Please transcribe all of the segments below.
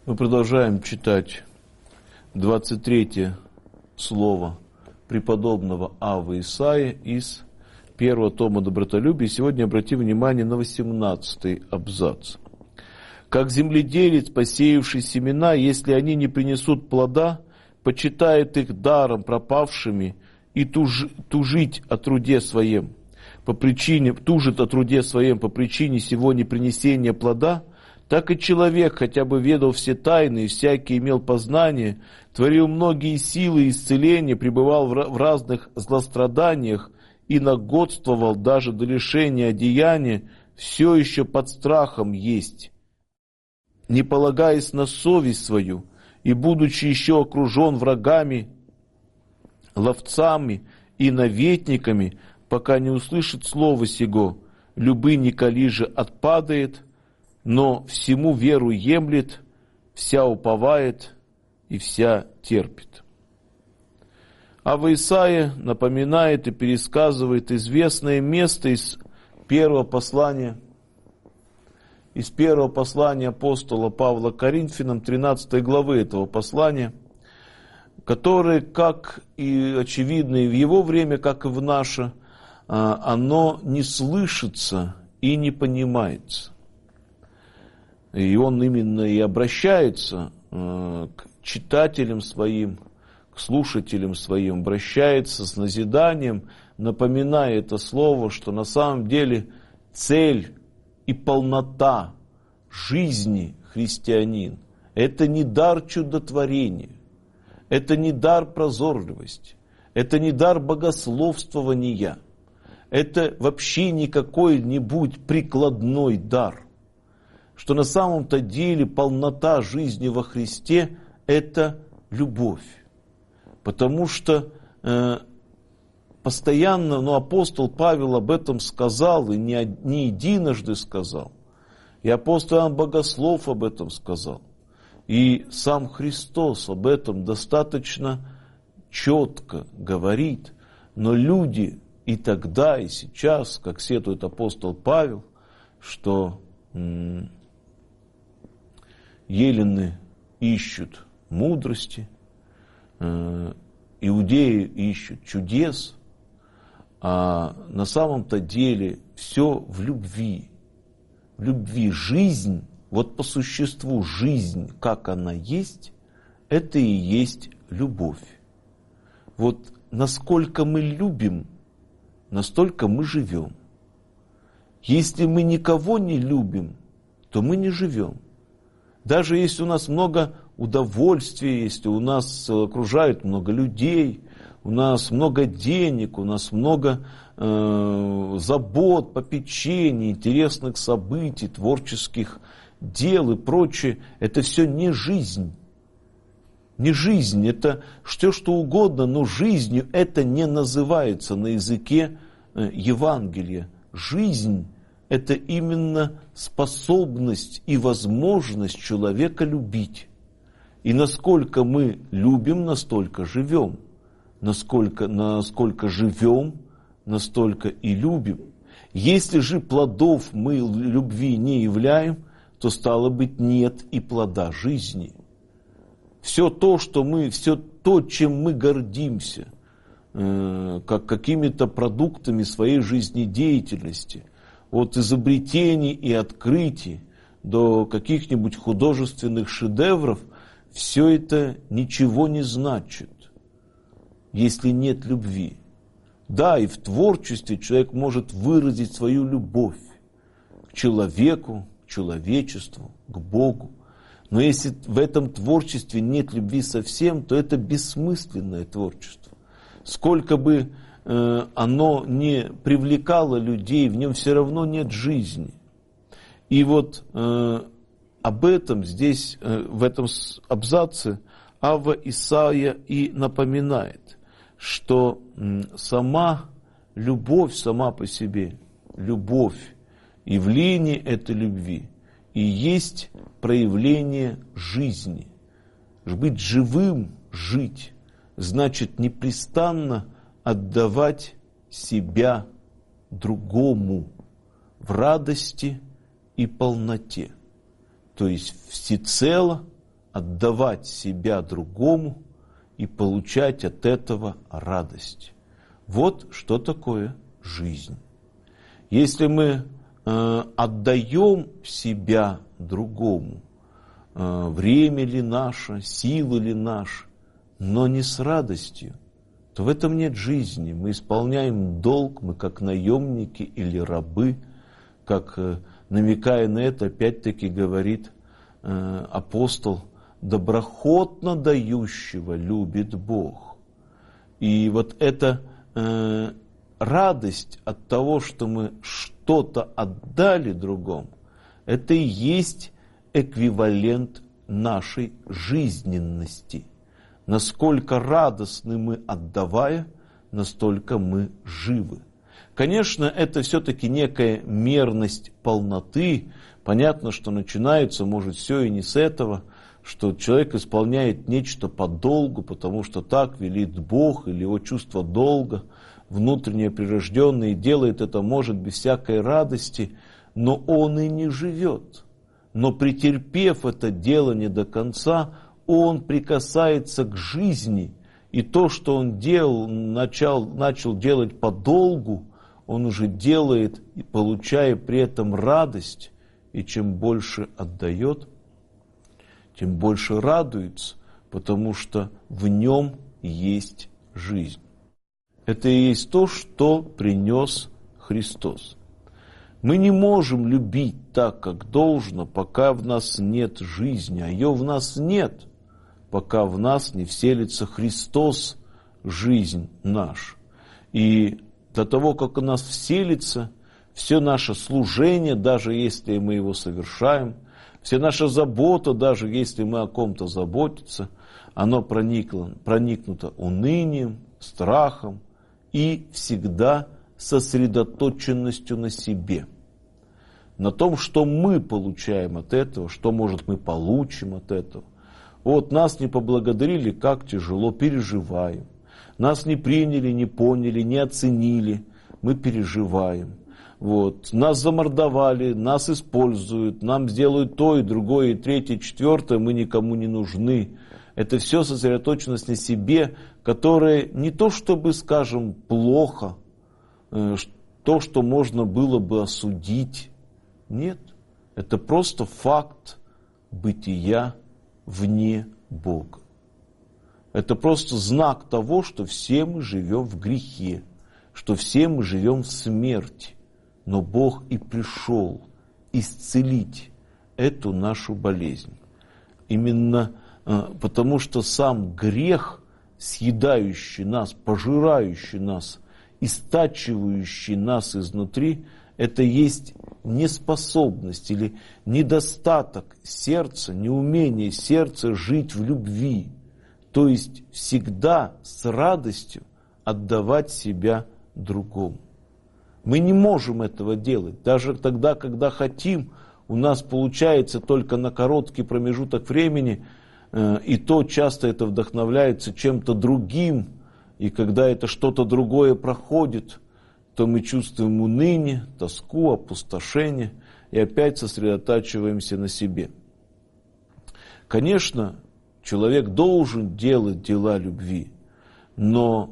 Мы продолжаем читать 23 слово преподобного Аввы Исаии из первого тома «Добротолюбия». Сегодня обратим внимание на 18 абзац. «Как земледелец, посеявший семена, если они не принесут плода, почитает их даром пропавшими и тужит о труде своем по причине сего непринесения плода, так и человек, хотя бы ведал все тайны и всякий имел познание, творил многие силы и исцеления, пребывал в разных злостраданиях и нагодствовал даже до лишения одеяния, все еще под страхом есть, не полагаясь на совесть свою, и будучи еще окружен врагами, ловцами и наветниками, пока не услышит слово сего, любы Николи же отпадает, но всему веру емлет, вся уповает и вся терпит». Авва Исаия напоминает и пересказывает известное место из первого послания апостола Павла Коринфянам, 13 главы этого послания, которое, как и очевидно и в его время, как и в наше, оно не слышится и не понимается. И он именно и обращается к читателям своим, к слушателям своим, обращается с назиданием, напоминая это слово, что на самом деле цель и полнота жизни христианин – это не дар чудотворения, это не дар прозорливости, это не дар богословствования, это вообще не какой-нибудь прикладной дар. Что на самом-то деле полнота жизни во Христе – это любовь. Потому что постоянно, апостол Павел об этом сказал, и не единожды сказал. И апостол Иоанн Богослов об этом сказал. И сам Христос об этом достаточно четко говорит. Но люди и тогда, и сейчас, как сетует апостол Павел, что елены ищут мудрости, иудеи ищут чудес, а на самом-то деле все в любви. В любви жизнь, вот по существу жизнь, как она есть, это и есть любовь. Вот насколько мы любим, настолько мы живем. Если мы никого не любим, то мы не живем. Даже если у нас много удовольствия, если у нас окружает много людей, у нас много денег, у нас много забот, попечений, интересных событий, творческих дел и прочее, это все не жизнь. Не жизнь, это все что угодно, но жизнью это не называется на языке Евангелия. Жизнь – это именно способность и возможность человека любить. И насколько мы любим, настолько живем. Насколько живем, настолько и любим. Если же плодов мы любви не являем, то стало быть нет и плода жизни. Все то, чем мы гордимся, как какими-то продуктами своей жизнедеятельности, от изобретений и открытий до каких-нибудь художественных шедевров, все это ничего не значит, если нет любви. Да, и в творчестве человек может выразить свою любовь к человеку, к человечеству, к Богу. Но если в этом творчестве нет любви совсем, то это бессмысленное творчество. Сколько бы оно не привлекало людей, в нем все равно нет жизни. И вот об этом здесь, в этом абзаце, Авва Исаия и напоминает, что сама любовь, сама по себе, любовь, явление этой любви и есть проявление жизни. Быть живым, жить, значит непрестанно отдавать себя другому в радости и полноте. То есть всецело отдавать себя другому и получать от этого радость. Вот что такое жизнь. Если мы отдаем себя другому, время ли наше, силы ли наши, но не с радостью, то в этом нет жизни. Мы исполняем долг, мы как наемники или рабы, как, намекая на это, опять-таки говорит апостол, доброхотно дающего любит Бог. И вот эта радость от того, что мы что-то отдали другому, это и есть эквивалент нашей жизненности. Насколько радостны мы, отдавая, настолько мы живы. Конечно, это все-таки некая мерность полноты. Понятно, что начинается, может, все и не с этого, что человек исполняет нечто по долгу, потому что так велит Бог, или его чувство долга, внутреннее прирожденное, и делает это, может, без всякой радости, но он и не живет. Но претерпев это делание до конца, он прикасается к жизни, и то, что он делал, начал делать по долгу, он уже делает, получая при этом радость, и чем больше отдает, тем больше радуется, потому что в нем есть жизнь. Это и есть то, что принес Христос. Мы не можем любить так, как должно, пока в нас нет жизни, а ее в нас нет, пока в нас не вселится Христос, жизнь наша. И до того, как у нас вселится, все наше служение, даже если мы его совершаем, вся наша забота, даже если мы о ком-то заботимся, оно проникнуто унынием, страхом и всегда сосредоточенностью на себе. На том, что мы получаем от этого, что, может, мы получим от этого. Вот нас не поблагодарили, как тяжело, переживаем. Нас не приняли, не поняли, не оценили, мы переживаем. Вот. Нас замордовали, нас используют, нам сделают то и другое, и третье, и четвертое, мы никому не нужны. Это все сосредоточенность на себе, которое не то чтобы, скажем, плохо, то, что можно было бы осудить. Нет, это просто факт бытия вне Бога. Это просто знак того, что все мы живем в грехе, что все мы живем в смерти. Но Бог и пришел исцелить эту нашу болезнь. Именно потому, что сам грех, съедающий нас, пожирающий нас, истачивающий нас изнутри, это есть неспособность или недостаток сердца, неумение сердца жить в любви. То есть всегда с радостью отдавать себя другому. Мы не можем этого делать. Даже тогда, когда хотим, у нас получается только на короткий промежуток времени, и то часто это вдохновляется чем-то другим, и когда это что-то другое проходит, то мы чувствуем уныние, тоску, опустошение, и опять сосредотачиваемся на себе. Конечно, человек должен делать дела любви, но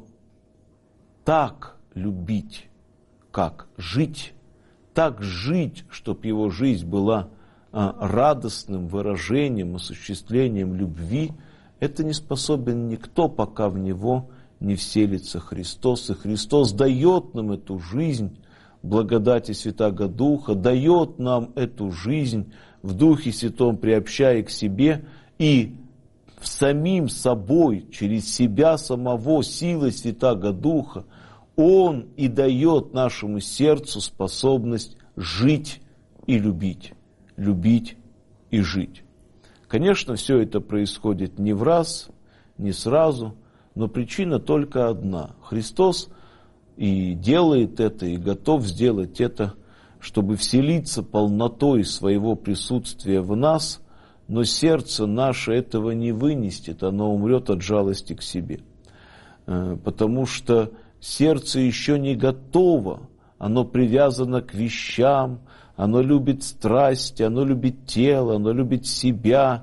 так любить, как жить, так жить, чтобы его жизнь была радостным выражением, осуществлением любви, это не способен никто, пока в него не вселится Христос. И Христос дает нам эту жизнь, благодати Святаго Духа, дает нам эту жизнь в Духе Святом, приобщая к себе, и в самим собой, через себя самого, силой Святаго Духа, Он и дает нашему сердцу способность жить и любить и жить. Конечно, все это происходит не в раз, не сразу, но причина только одна. Христос и делает это, и готов сделать это, чтобы вселиться полнотой своего присутствия в нас, но сердце наше этого не вынесет, оно умрет от жалости к себе. Потому что сердце еще не готово, оно привязано к вещам, оно любит страсти, оно любит тело, оно любит себя,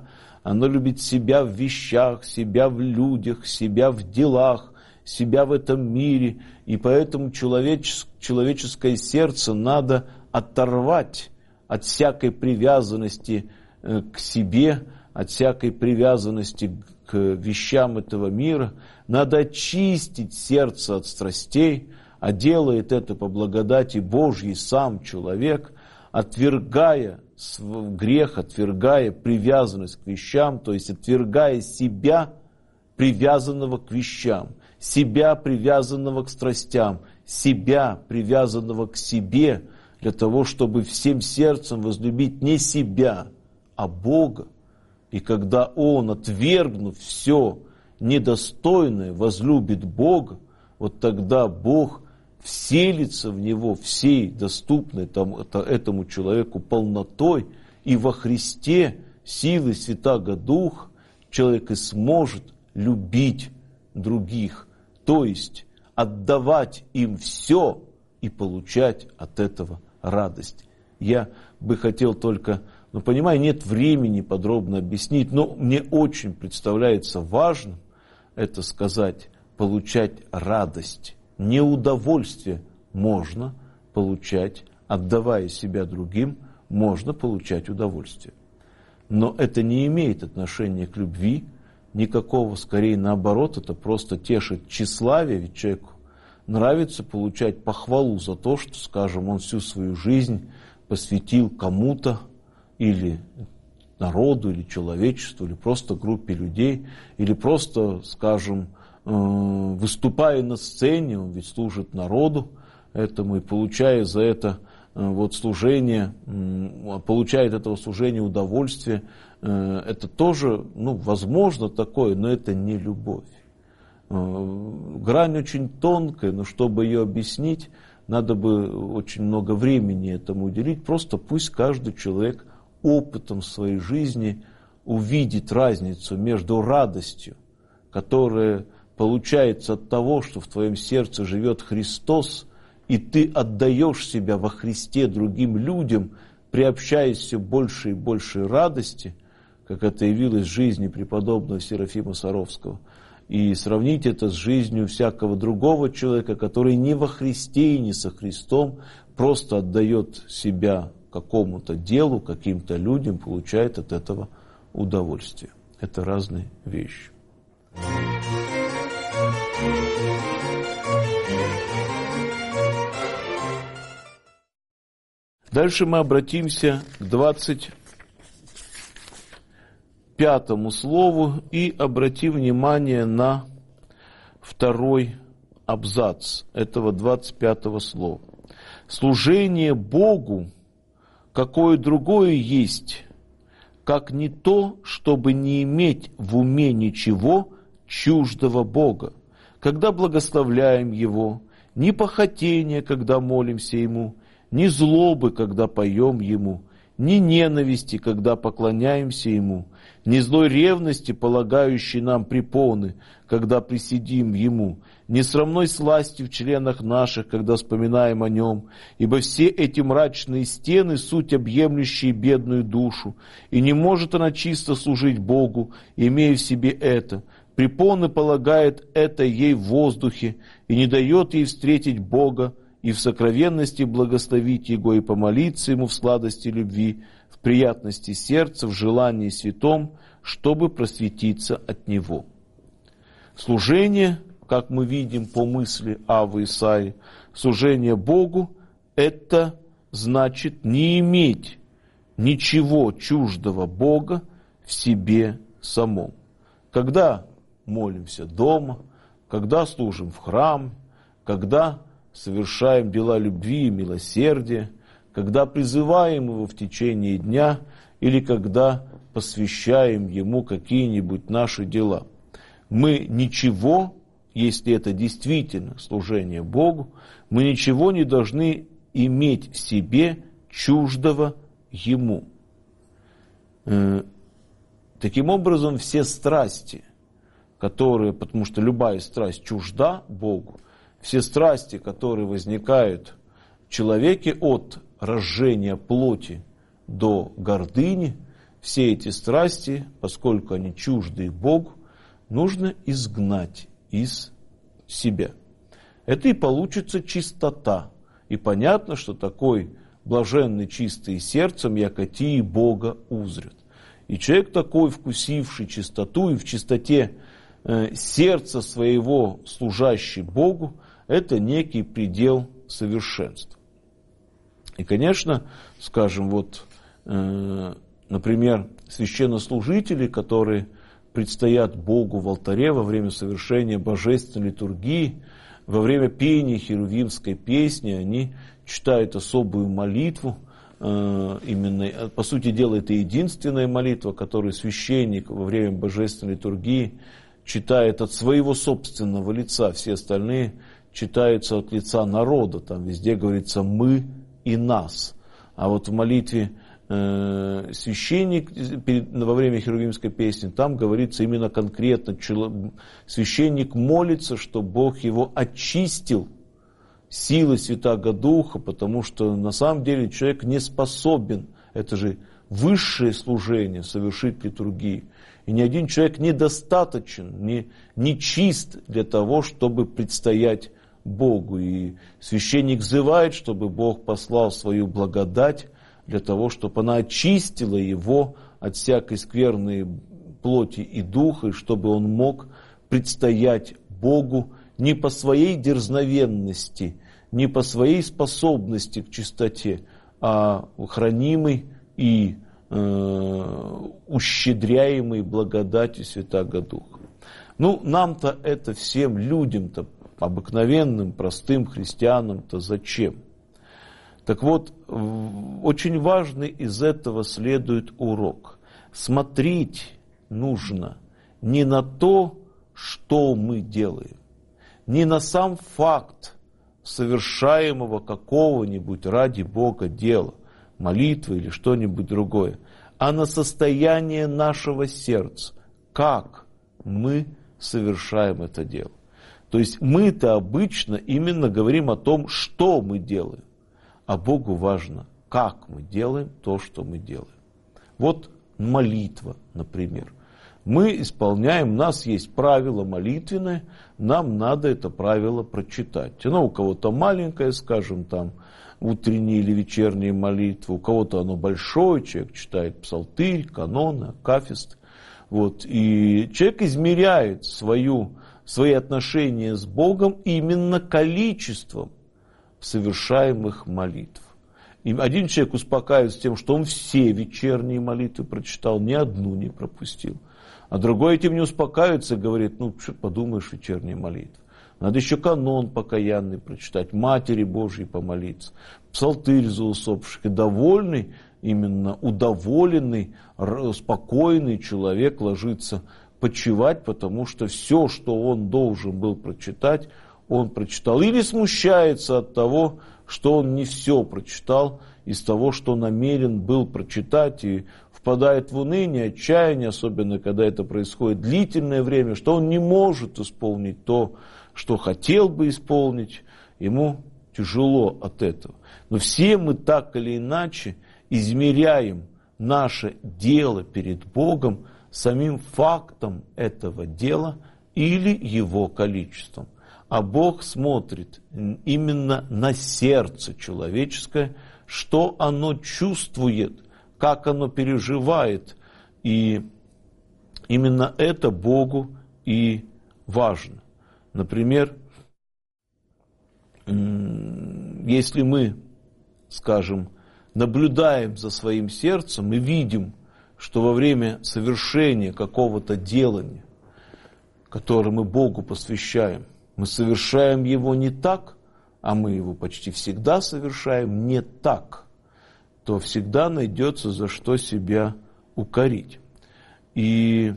оно любит себя в вещах, себя в людях, себя в делах, себя в этом мире. И поэтому человеческое сердце надо оторвать от всякой привязанности к себе, от всякой привязанности к вещам этого мира. Надо очистить сердце от страстей, а делает это по благодати Божьей сам человек, отвергая грех, отвергая привязанность к вещам, то есть отвергая себя, привязанного к вещам, себя, привязанного к страстям, себя, привязанного к себе, для того, чтобы всем сердцем возлюбить не себя, а Бога. И когда он, отвергнув все недостойное, возлюбит Бога, вот тогда Бог вселится в него всей доступной этому человеку полнотой, и во Христе силой Святаго Духа человек и сможет любить других, то есть отдавать им все и получать от этого радость. Я бы хотел только, понимаю, нет времени подробно объяснить, но мне очень представляется важным это сказать, получать радость. Не удовольствие можно получать, отдавая себя другим, можно получать удовольствие. Но это не имеет отношения к любви никакого, скорее наоборот, это просто тешит тщеславие, ведь человеку нравится получать похвалу за то, что, скажем, он всю свою жизнь посвятил кому-то, или народу, или человечеству, или просто группе людей, или просто, скажем, выступая на сцене, он ведь служит народу этому, и получая за это служение, получает этого служения удовольствие. Это тоже, возможно такое, но это не любовь. Грань очень тонкая, но чтобы ее объяснить, надо бы очень много времени этому уделить. Просто пусть каждый человек опытом своей жизни увидит разницу между радостью, которая получается от того, что в твоем сердце живет Христос, и ты отдаешь себя во Христе другим людям, приобщаясь все больше и больше радости, как это явилось в жизни преподобного Серафима Саровского, и сравнить это с жизнью всякого другого человека, который не во Христе и не со Христом, просто отдает себя какому-то делу, каким-то людям, получает от этого удовольствие. Это разные вещи. Дальше мы обратимся к 25-му слову и обратим внимание на второй абзац этого 25-го слова. Служение Богу, какое другое есть, как не то, чтобы не иметь в уме ничего чуждого Бога, когда благословляем Его, ни похотения, когда молимся Ему, ни злобы, когда поем Ему, ни ненависти, когда поклоняемся Ему, ни злой ревности, полагающей нам препоны, когда присидим Ему, ни срамной сласти в членах наших, когда вспоминаем о Нем, ибо все эти мрачные стены — суть объемлющие бедную душу, и не может она чисто служить Богу, имея в себе это. Препоны полагает это ей в воздухе, и не дает ей встретить Бога, и в сокровенности благословить Его, и помолиться Ему в сладости любви, в приятности сердца, в желании святом, чтобы просветиться от Него. Служение, как мы видим по мысли Аввы Исаии, служение Богу – это значит не иметь ничего чуждого Бога в себе самом. Когда молимся дома, когда служим в храме, когда совершаем дела любви и милосердия, когда призываем Его в течение дня или когда посвящаем Ему какие-нибудь наши дела. Мы ничего, если это действительно служение Богу, мы ничего не должны иметь в себе чуждого Ему. Таким образом, все страсти, потому что любая страсть чужда Богу, все страсти, которые возникают в человеке от разжения плоти до гордыни, все эти страсти, поскольку они чужды Богу, нужно изгнать из себя. Это и получится чистота. И понятно, что такой блаженный, чистый сердцем, яко ти Бога узрят. И человек такой, вкусивший чистоту и в чистоте сердца своего служащий Богу, это некий предел совершенства. И, конечно, скажем, например, священнослужители, которые предстоят Богу в алтаре во время совершения божественной литургии, во время пения херувимской песни, они читают особую молитву, именно, по сути дела, это единственная молитва, которую священник во время божественной литургии читает от своего собственного лица, все остальные читаются от лица народа, там везде говорится «мы» и «нас». А вот в молитве священник во время херувимской песни, там говорится именно конкретно, священник молится, что Бог его очистил силой Святаго Духа, потому что на самом деле человек не способен, это же высшее служение, совершить литургию. И ни один человек недостаточен, не чист для того, чтобы предстоять Богу. И священник взывает, чтобы Бог послал свою благодать для того, чтобы она очистила его от всякой скверной плоти и духа, и чтобы он мог предстоять Богу не по своей дерзновенности, не по своей способности к чистоте, а хранимый и ущедряемый благодатью Святаго Духа. Нам-то это всем людям-то, обыкновенным, простым христианам-то зачем? Так вот, очень важный из этого следует урок. Смотреть нужно не на то, что мы делаем, не на сам факт совершаемого какого-нибудь ради Бога дела, молитвы или что-нибудь другое, а на состояние нашего сердца, как мы совершаем это дело. То есть мы-то обычно именно говорим о том, что мы делаем, а Богу важно, как мы делаем то, что мы делаем. Вот молитва, например. Мы исполняем, у нас есть правило молитвенное, нам надо это правило прочитать. Оно у кого-то маленькое, скажем, там, утренние или вечерние молитвы, у кого-то оно большое, человек читает псалтырь, каноны, акафисты. И человек измеряет свои отношения с Богом именно количеством совершаемых молитв. И один человек успокаивается тем, что он все вечерние молитвы прочитал, ни одну не пропустил. А другой этим не успокаивается и говорит, что подумаешь, вечерние молитвы. Надо еще канон покаянный прочитать, Матери Божьей помолиться, псалтырь за усопших. И довольный, именно удоволенный, спокойный человек ложится почивать, потому что все, что он должен был прочитать, он прочитал. Или смущается от того, что он не все прочитал из того, что намерен был прочитать, и впадает в уныние, отчаяние, особенно когда это происходит длительное время, что он не может исполнить то, что хотел бы исполнить, ему тяжело от этого. Но все мы так или иначе измеряем наше дело перед Богом самим фактом этого дела или его количеством. А Бог смотрит именно на сердце человеческое, что оно чувствует, как оно переживает. И именно это Богу и важно. Например, если мы, скажем, наблюдаем за своим сердцем и видим, что во время совершения какого-то делания, которое мы Богу посвящаем, мы совершаем его не так, а мы его почти всегда совершаем не так, то всегда найдется за что себя укорить. И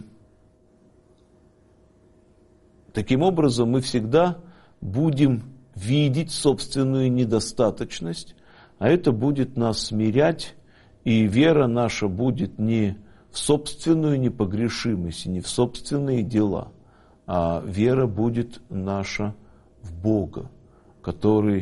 таким образом мы всегда будем видеть собственную недостаточность, а это будет нас смирять, и вера наша будет не в собственную непогрешимость, и не в собственные дела, а вера будет наша в Бога, который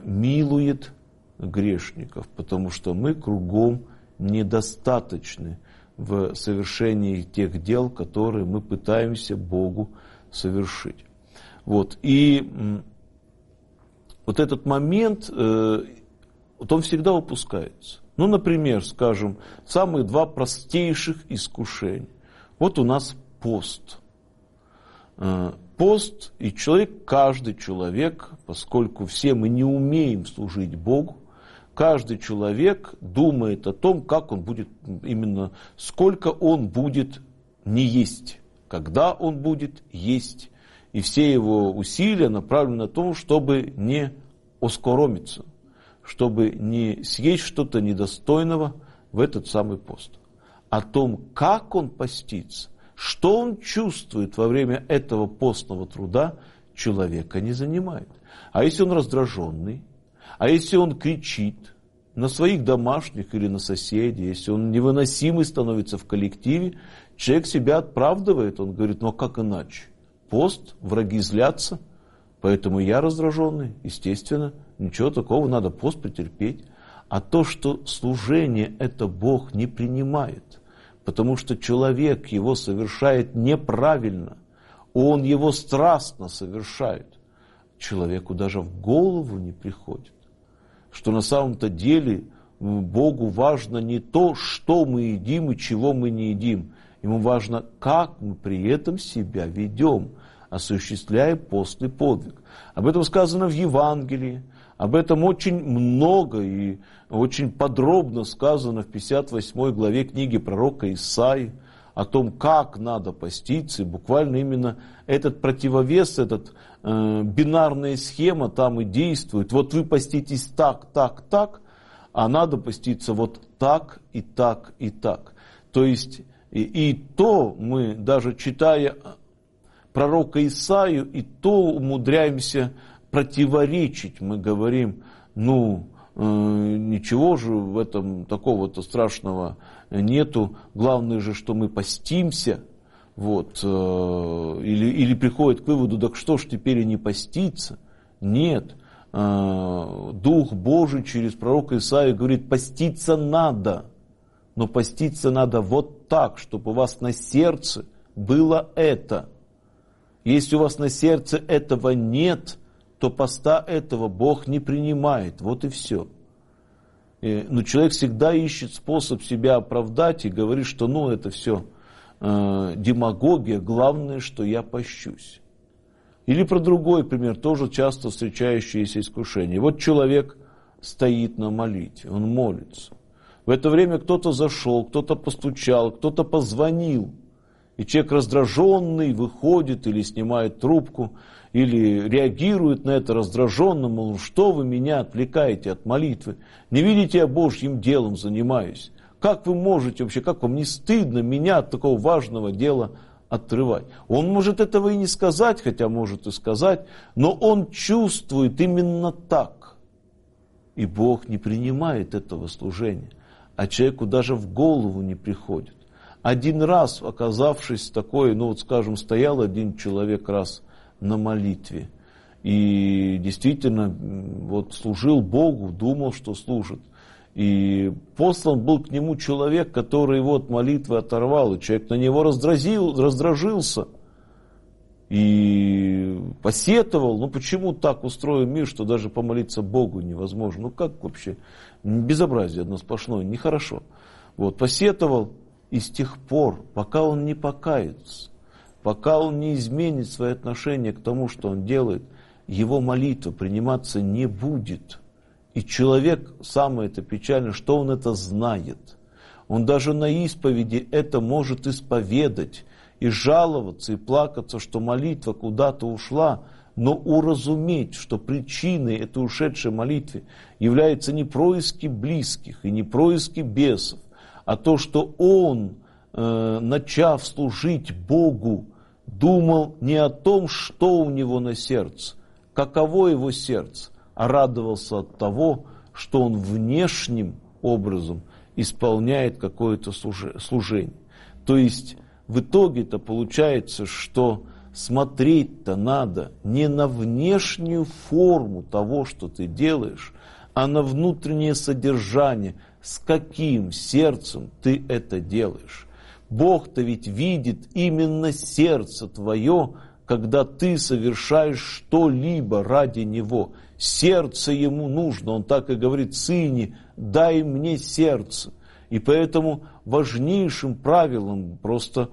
милует грешников, потому что мы кругом недостаточны в совершении тех дел, которые мы пытаемся Богу совершить. Вот. И вот этот момент, вот он всегда упускается. Ну, например, скажем, самые два простейших искушения. Вот у нас пост. Пост, и каждый человек, поскольку все мы не умеем служить Богу, каждый человек думает о том, как он будет, именно сколько он будет не есть, когда он будет есть. И все его усилия направлены на то, чтобы не оскоромиться, чтобы не съесть что-то недостойного в этот самый пост. О том, как он постится, что он чувствует во время этого постного труда, человека не занимает. А если он раздраженный, а если он кричит на своих домашних или на соседей, если он невыносимый становится в коллективе, человек себя оправдывает, он говорит, ну а как иначе? Пост, враги злятся, поэтому я раздраженный, естественно, ничего такого, надо пост претерпеть. А то, что служение это Бог не принимает, потому что человек его совершает неправильно, он его страстно совершает, человеку даже в голову не приходит, что на самом-то деле Богу важно не то, что мы едим и чего мы не едим, ему важно, как мы при этом себя ведем, осуществляя постный подвиг. Об этом сказано в Евангелии, об этом очень много и очень подробно сказано в 58 главе книги пророка Исаии, о том, как надо поститься, и буквально именно этот противовес, эта бинарная схема там и действует. Вот вы поститесь так, так, так, а надо поститься вот так и так и так. То есть и то мы, даже читая пророка Исаию, и то умудряемся противоречить. Мы говорим, ничего же в этом такого-то страшного нету. Главное же, что мы постимся. Вот, или приходит к выводу, так что ж теперь и не поститься? Нет. Дух Божий через пророка Исаию говорит, поститься надо. Но поститься надо вот так, чтобы у вас на сердце было это. Если у вас на сердце этого нет, то поста этого Бог не принимает. Вот и все. Но человек всегда ищет способ себя оправдать и говорит, что это все демагогия, главное, что я пощусь. Или про другой пример, тоже часто встречающееся искушение. Вот человек стоит на молитве, он молится. В это время кто-то зашел, кто-то постучал, кто-то позвонил. И человек раздраженный выходит или снимает трубку, или реагирует на это раздраженно, мол, что вы меня отвлекаете от молитвы? Не видите, я Божьим делом занимаюсь. Как вы можете вообще, как вам не стыдно меня от такого важного дела отрывать? Он может этого и не сказать, хотя может и сказать, но он чувствует именно так. И Бог не принимает этого служения, а человеку даже в голову не приходит. Один раз, оказавшись такой, стоял один человек раз на молитве, и действительно служил Богу, думал, что служит. И послан был к нему человек, который его от молитвы оторвал, и человек на него раздражился и посетовал, почему так устроен мир, что даже помолиться Богу невозможно, как вообще, безобразие одно сплошное, нехорошо. Посетовал, и с тех пор, пока он не покается, пока он не изменит свои отношения к тому, что он делает, его молитва приниматься не будет. И человек, самое это печальное, что он это знает. Он даже на исповеди это может исповедать и жаловаться, и плакаться, что молитва куда-то ушла, но уразуметь, что причиной этой ушедшей молитвы является не происки близких и не происки бесов, а то, что он, начав служить Богу, думал не о том, что у него на сердце, каково его сердце, а радовался от того, что он внешним образом исполняет какое-то служение. То есть в итоге-то получается, что смотреть-то надо не на внешнюю форму того, что ты делаешь, а на внутреннее содержание, с каким сердцем ты это делаешь. Бог-то ведь видит именно сердце твое, когда ты совершаешь что-либо ради Него. Сердце Ему нужно. Он так и говорит: «Сыне, дай мне сердце». И поэтому важнейшим правилом, просто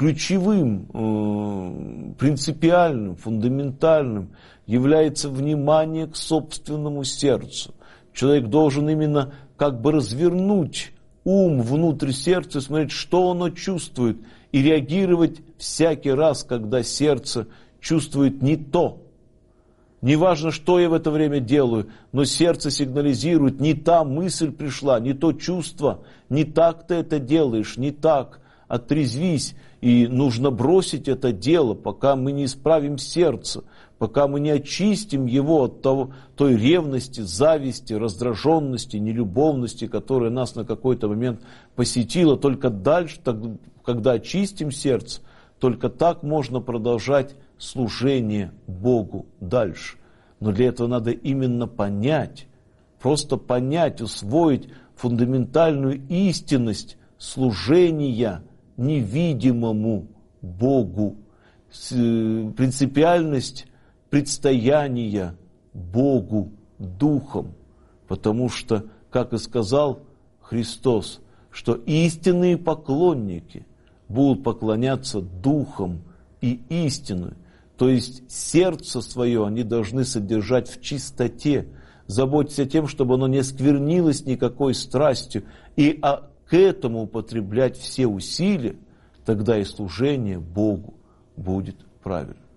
ключевым, принципиальным, фундаментальным является внимание к собственному сердцу. Человек должен именно как бы развернуть ум внутрь сердца, смотреть, что оно чувствует, и реагировать всякий раз, когда сердце чувствует не то. Неважно, что я в это время делаю, но сердце сигнализирует: не та мысль пришла, не то чувство, не так ты это делаешь, не так. Отрезвись, и нужно бросить это дело, пока мы не исправим сердце, пока мы не очистим его от той ревности, зависти, раздраженности, нелюбовности, которая нас на какой-то момент посетила. Только дальше, когда очистим сердце, только так можно продолжать служение Богу дальше. Но для этого надо именно понять, просто понять, усвоить фундаментальную истинность служения невидимому Богу, принципиальность предстояния Богу Духом. Потому что, как и сказал Христос, что истинные поклонники будут поклоняться Духом и истиной. То есть сердце свое они должны содержать в чистоте, заботиться тем, чтобы оно не осквернилось никакой страстью, и к этому употреблять все усилия, тогда и служение Богу будет правильным.